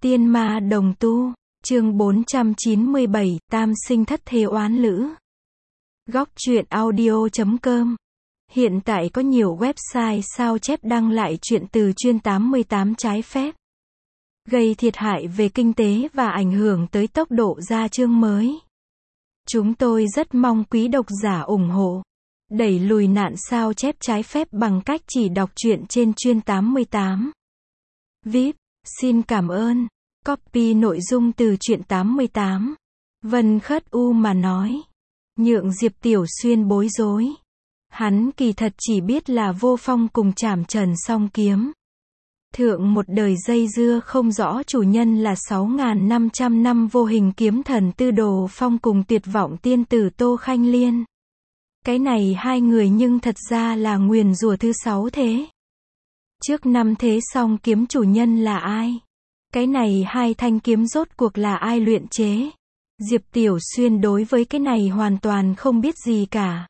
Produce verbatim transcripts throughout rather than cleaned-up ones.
Tiên ma đồng tu, chương bốn trăm chín mươi bảy, tam sinh thất thế oán lữ. Góc truyện audio chấm com. Hiện tại có nhiều website sao chép đăng lại truyện từ chuyên tám mươi tám trái phép, gây thiệt hại về kinh tế và ảnh hưởng tới tốc độ ra chương mới. Chúng tôi rất mong quý độc giả ủng hộ, đẩy lùi nạn sao chép trái phép bằng cách chỉ đọc truyện trên chuyên tám mươi tám. vê i pê, xin cảm ơn. Copy nội dung từ truyện tám mươi tám. Vân Khất U mà nói. Nhượng Diệp Tiểu Xuyên bối rối. Hắn kỳ thật chỉ biết là Vô Phong cùng Trảm Trần song kiếm thượng một đời dây dưa không rõ chủ nhân là sáu nghìn năm trăm năm vô hình kiếm thần Tư Đồ Phong cùng tuyệt vọng tiên tử Tô Khanh Liên. Cái này hai người nhưng thật ra là nguyền rủa thứ sáu thế. Trước năm thế song kiếm chủ nhân là ai? Cái này hai thanh kiếm rốt cuộc là ai luyện chế? Diệp Tiểu Xuyên đối với cái này hoàn toàn không biết gì cả.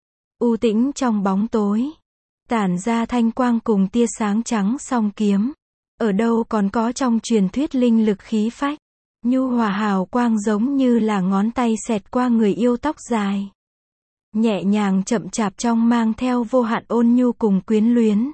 U tĩnh trong bóng tối, tản ra thanh quang cùng tia sáng trắng song kiếm. Ở đâu còn có trong truyền thuyết linh lực khí phách, nhu hòa hào quang giống như là ngón tay xẹt qua người yêu tóc dài. Nhẹ nhàng chậm chạp trong mang theo vô hạn ôn nhu cùng quyến luyến.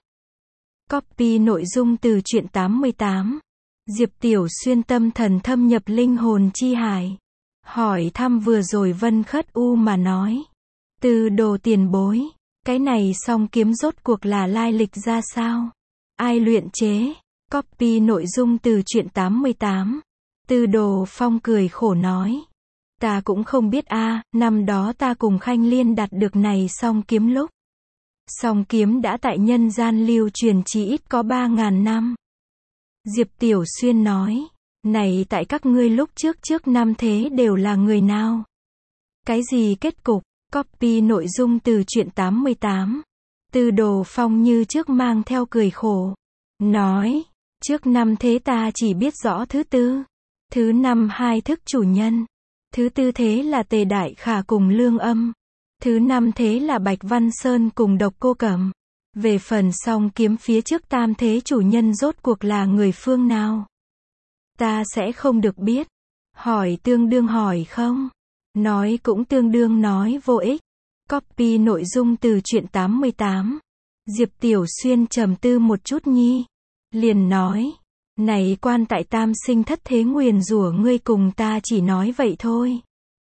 Copy nội dung từ truyện tám mươi tám. Diệp Tiểu Xuyên tâm thần thâm nhập linh hồn chi hải. Hỏi thăm vừa rồi Vân Khất U mà nói. Từ đồ tiền bối, cái này song kiếm rốt cuộc là lai lịch ra sao? Ai luyện chế? Copy nội dung từ truyện tám mươi tám. Từ đồ Phong cười khổ nói. Ta cũng không biết a, à, năm đó ta cùng Khanh Liên đạt được này song kiếm lúc. Song kiếm đã tại nhân gian lưu truyền chỉ ít có ba nghìn năm. Diệp Tiểu Xuyên nói, này tại các ngươi lúc trước trước năm thế đều là người nào? Cái gì kết cục? Copy nội dung từ truyện tám mươi tám. Từ đồ Phong như trước mang theo cười khổ. Nói, trước năm thế ta chỉ biết rõ thứ tư. Thứ năm hai thức chủ nhân. Thứ tư thế là Tề Đại Khả cùng Lương Âm. Thứ năm thế là Bạch Văn Sơn cùng Độc Cô Cẩm. Về phần song kiếm phía trước tam thế chủ nhân rốt cuộc là người phương nào? Ta sẽ không được biết. Hỏi tương đương hỏi không? Nói cũng tương đương nói vô ích. Copy nội dung từ truyện tám mươi tám. Diệp Tiểu Xuyên trầm tư một chút nhi. Liền nói. Này quan tại tam sinh thất thế nguyền rủa ngươi cùng ta chỉ nói vậy thôi.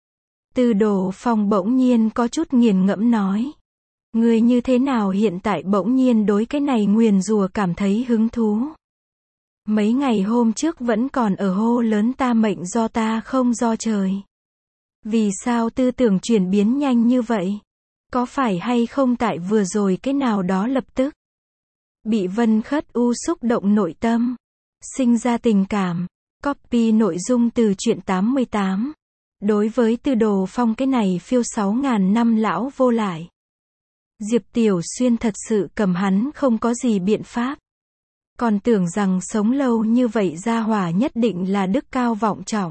Từ đồ Phong bỗng nhiên có chút nghiền ngẫm nói. Ngươi như thế nào hiện tại bỗng nhiên đối cái này nguyền rủa cảm thấy hứng thú? Mấy ngày hôm trước vẫn còn ở hô lớn ta mệnh do ta không do trời. Vì sao tư tưởng chuyển biến nhanh như vậy? Có phải hay không tại vừa rồi cái nào đó lập tức bị Vân Khất U xúc động nội tâm, sinh ra tình cảm? Copy nội dung từ truyện tám mươi tám. Đối với Tư Đồ Phong cái này phiêu sáu nghìn năm lão vô lại, Diệp Tiểu Xuyên thật sự cầm hắn không có gì biện pháp. Còn tưởng rằng sống lâu như vậy gia hỏa nhất định là đức cao vọng trọng,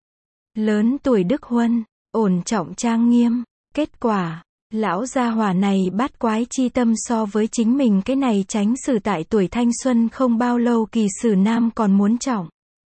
lớn tuổi đức huân, ổn trọng trang nghiêm. Kết quả, lão gia hỏa này bát quái chi tâm so với chính mình cái này tránh sử tại tuổi thanh xuân không bao lâu kỳ sử nam còn muốn trọng.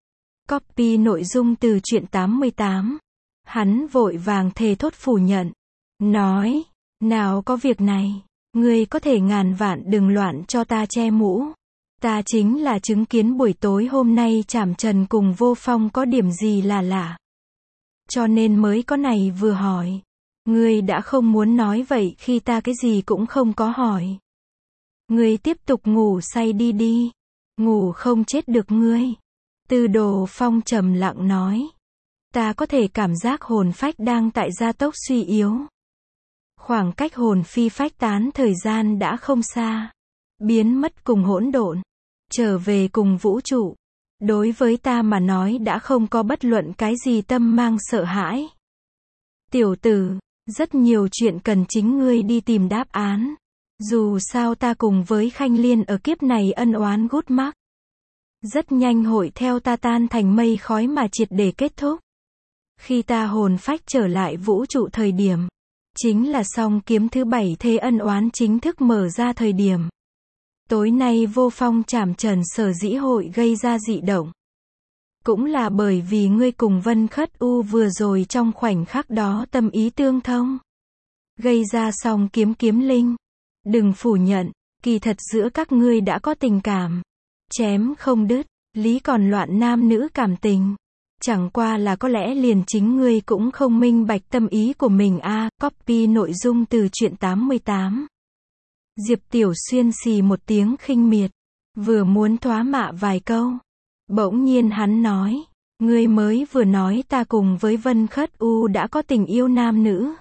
Copy nội dung từ truyện tám mươi tám. Hắn vội vàng thề thốt phủ nhận. Nói, nào có việc này, ngươi có thể ngàn vạn đừng loạn cho ta che mũ. Ta chính là chứng kiến buổi tối hôm nay Trảm Trần cùng Vô Phong có điểm gì là lạ. Cho nên mới có này vừa hỏi. Ngươi đã không muốn nói vậy khi ta cái gì cũng không có hỏi. Ngươi tiếp tục ngủ say đi đi. Ngủ không chết được ngươi. Từ đồ Phong trầm lặng nói. Ta có thể cảm giác hồn phách đang tại gia tốc suy yếu. Khoảng cách hồn phi phách tán thời gian đã không xa. Biến mất cùng hỗn độn. Trở về cùng vũ trụ. Đối với ta mà nói đã không có bất luận cái gì tâm mang sợ hãi. Tiểu tử, rất nhiều chuyện cần chính ngươi đi tìm đáp án. Dù sao ta cùng với Khanh Liên ở kiếp này ân oán gút mắc. Rất nhanh hội theo ta tan thành mây khói mà triệt để kết thúc. Khi ta hồn phách trở lại vũ trụ thời điểm, chính là song kiếm thứ bảy thế ân oán chính thức mở ra thời điểm. Tối nay Vô Phong Trảm Trần sở dĩ hội gây ra dị động. Cũng là bởi vì ngươi cùng Vân Khất U vừa rồi trong khoảnh khắc đó tâm ý tương thông. Gây ra song kiếm kiếm linh. Đừng phủ nhận, kỳ thật giữa các ngươi đã có tình cảm. Chém không đứt, lý còn loạn nam nữ cảm tình. Chẳng qua là có lẽ liền chính ngươi cũng không minh bạch tâm ý của mình a. À, copy nội dung từ truyện tám mươi tám. Diệp Tiểu Xuyên xì một tiếng khinh miệt. Vừa muốn thoá mạ vài câu. Bỗng nhiên hắn nói. Ngươi mới vừa nói ta cùng với Vân Khất U đã có tình yêu nam nữ.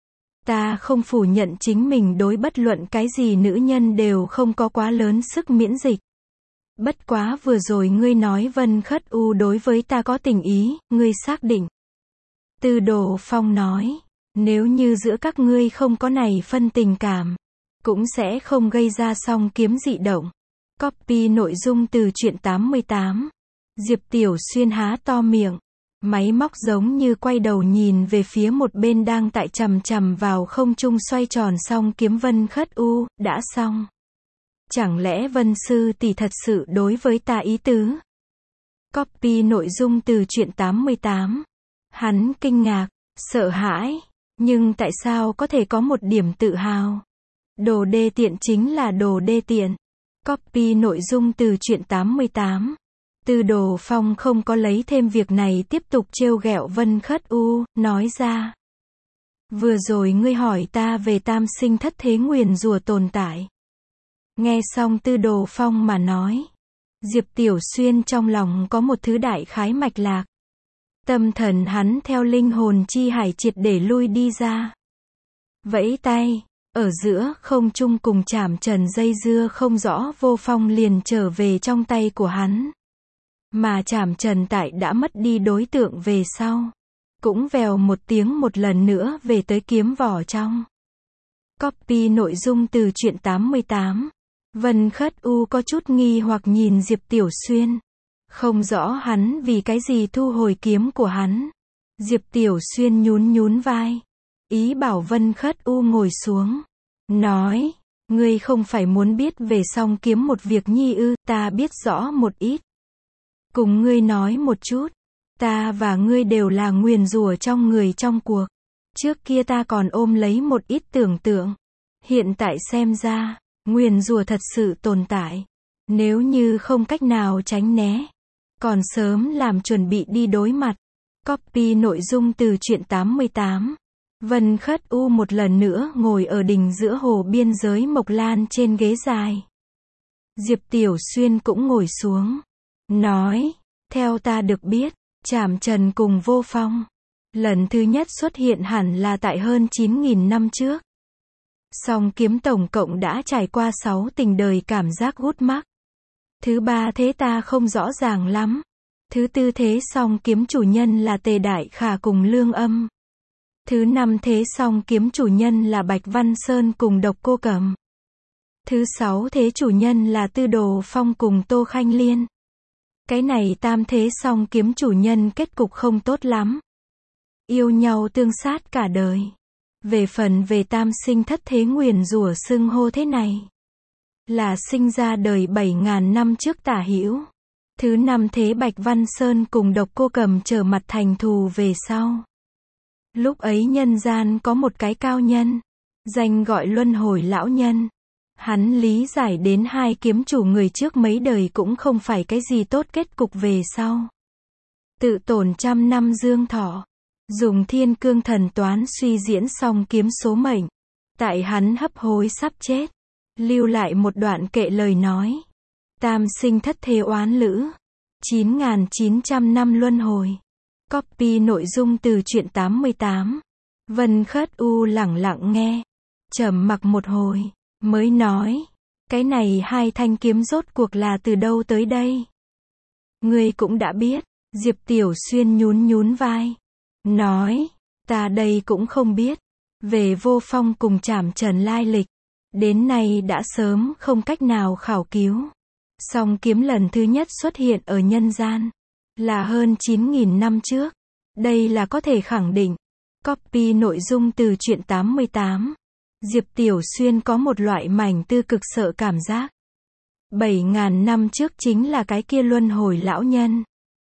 Ta không phủ nhận chính mình đối bất luận cái gì nữ nhân đều không có quá lớn sức miễn dịch. Bất quá vừa rồi ngươi nói Vân Khất U đối với ta có tình ý, ngươi xác định. Tư Đồ Phong nói, nếu như giữa các ngươi không có này phân tình cảm, cũng sẽ không gây ra song kiếm dị động. Copy nội dung từ truyện tám mươi tám. Diệp Tiểu Xuyên há to miệng. Máy móc giống như quay đầu nhìn về phía một bên đang tại chằm chằm vào không trung xoay tròn song kiếm Vân Khất U, đã xong. Chẳng lẽ Vân Sư tỷ thật sự đối với ta ý tứ? Copy nội dung từ truyện tám mươi tám. Hắn kinh ngạc, sợ hãi, nhưng tại sao có thể có một điểm tự hào? Đồ đê tiện chính là đồ đê tiện. Copy nội dung từ truyện tám mươi tám. Tư Đồ Phong không có lấy thêm việc này tiếp tục trêu ghẹo Vân Khất U, nói ra. Vừa rồi ngươi hỏi ta về tam sinh thất thế nguyền rủa tồn tại. Nghe xong Tư Đồ Phong mà nói. Diệp Tiểu Xuyên trong lòng có một thứ đại khái mạch lạc. Tâm thần hắn theo linh hồn chi hải triệt để lui đi ra. Vẫy tay, ở giữa không trung cùng chảm trần dây dưa không rõ vô phong liền trở về trong tay của hắn. Mà chảm trần tại đã mất đi đối tượng về sau. Cũng vèo một tiếng một lần nữa về tới kiếm vỏ trong. Copy nội dung từ truyện tám mươi tám. Vân Khất U có chút nghi hoặc nhìn Diệp Tiểu Xuyên. Không rõ hắn vì cái gì thu hồi kiếm của hắn. Diệp Tiểu Xuyên nhún nhún vai. Ý bảo Vân Khất U ngồi xuống. Nói, ngươi không phải muốn biết về song kiếm một việc nhi ư, ta biết rõ một ít. Cùng ngươi nói một chút, ta và ngươi đều là nguyền rủa trong người trong cuộc. Trước kia ta còn ôm lấy một ít tưởng tượng. Hiện tại xem ra, nguyền rủa thật sự tồn tại. Nếu như không cách nào tránh né, còn sớm làm chuẩn bị đi đối mặt. Copy nội dung từ truyện tám mươi tám. Vân Khất U một lần nữa ngồi ở đỉnh giữa hồ biên giới Mộc Lan trên ghế dài. Diệp Tiểu Xuyên cũng ngồi xuống. Nói, theo ta được biết, Trảm Trần cùng Vô Phong. Lần thứ nhất xuất hiện hẳn là tại hơn chín nghìn năm trước. Song kiếm tổng cộng đã trải qua sáu tình đời cảm giác gút mắc. Thứ ba thế ta không rõ ràng lắm. Thứ tư thế song kiếm chủ nhân là Tề Đại Khả cùng Lương Âm. Thứ năm thế song kiếm chủ nhân là Bạch Văn Sơn cùng Độc Cô Cẩm. Thứ sáu thế chủ nhân là Tư Đồ Phong cùng Tô Khanh Liên. Cái này tam thế song kiếm chủ nhân kết cục không tốt lắm. Yêu nhau tương sát cả đời. Về phần về tam sinh thất thế nguyền rủa xưng hô thế này. Là sinh ra đời bảy ngàn năm trước tả hữu. Thứ năm thế Bạch Văn Sơn cùng Độc Cô Cẩm trở mặt thành thù về sau. Lúc ấy nhân gian có một cái cao nhân. Danh gọi luân hồi lão nhân. Hắn lý giải đến hai kiếm chủ người trước mấy đời cũng không phải cái gì tốt kết cục về sau. Tự tổn trăm năm dương thọ. Dùng thiên cương thần toán suy diễn xong kiếm số mệnh. Tại hắn hấp hối sắp chết. Lưu lại một đoạn kệ lời nói. Tam sinh thất thế oán lữ. chín nghìn chín trăm năm luân hồi. Copy nội dung từ truyện tám mươi tám. Vân Khất U lẳng lặng nghe. Trầm mặc một hồi. Mới nói. Cái này hai thanh kiếm rốt cuộc là từ đâu tới đây? Ngươi cũng đã biết. Diệp Tiểu Xuyên nhún nhún vai. Nói. Ta đây cũng không biết. Về Vô Phong cùng Trảm Trần lai lịch. Đến nay đã sớm không cách nào khảo cứu. Song kiếm lần thứ nhất xuất hiện ở nhân gian. Là hơn chín nghìn năm trước. Đây là có thể khẳng định. Copy nội dung từ truyện tám mươi tám. Diệp Tiểu Xuyên có một loại mảnh tư cực sợ cảm giác. bảy ngàn năm trước chính là cái kia luân hồi lão nhân.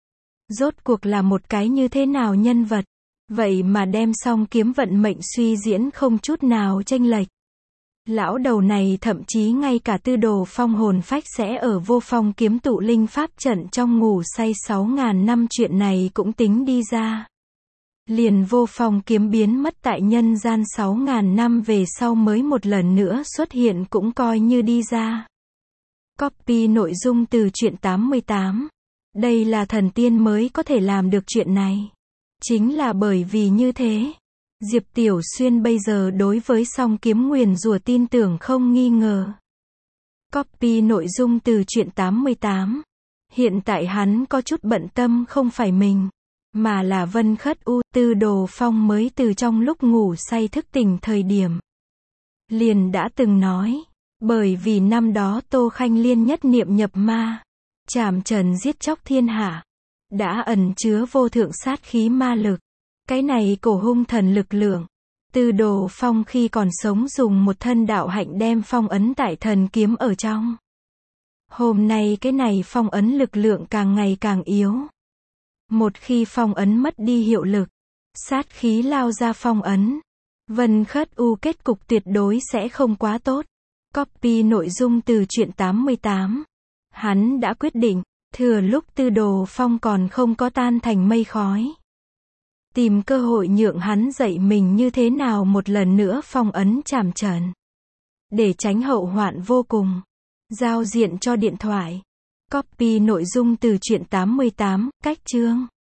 Rốt cuộc là một cái như thế nào nhân vật? Vậy mà đem song kiếm vận mệnh suy diễn không chút nào chênh lệch. Lão đầu này thậm chí ngay cả tư đồ phong hồn phách sẽ ở vô phong kiếm tụ linh pháp trận trong ngủ say sáu ngàn năm chuyện này cũng tính đi ra. Liền vô phong kiếm biến mất tại nhân gian sáu ngàn năm về sau mới một lần nữa xuất hiện cũng coi như đi ra. Copy nội dung từ truyện tám mươi tám. Đây là thần tiên mới có thể làm được chuyện này. Chính là bởi vì như thế, Diệp Tiểu Xuyên bây giờ đối với song kiếm nguyền rủa tin tưởng không nghi ngờ. Copy nội dung từ truyện tám mươi tám. Hiện tại hắn có chút bận tâm không phải mình, mà là Vân Khất U, Tư Đồ Phong mới từ trong lúc ngủ say thức tỉnh thời điểm. Liền đã từng nói, bởi vì năm đó Tô Khanh Liên nhất niệm nhập ma, trảm trần giết chóc thiên hạ, đã ẩn chứa vô thượng sát khí ma lực. Cái này cổ hung thần lực lượng, Tư Đồ Phong khi còn sống dùng một thân đạo hạnh đem phong ấn tại thần kiếm ở trong. Hôm nay cái này phong ấn lực lượng càng ngày càng yếu. Một khi phong ấn mất đi hiệu lực, sát khí lao ra phong ấn, Vân Khất U kết cục tuyệt đối sẽ không quá tốt. Copy nội dung từ truyện tám mươi tám. Hắn đã quyết định, thừa lúc Tư Đồ Phong còn không có tan thành mây khói, tìm cơ hội nhượng hắn dạy mình như thế nào một lần nữa phong ấn trảm trần, để tránh hậu hoạn vô cùng. Giao diện cho điện thoại. Copy nội dung từ truyện tám mươi tám, cách chương.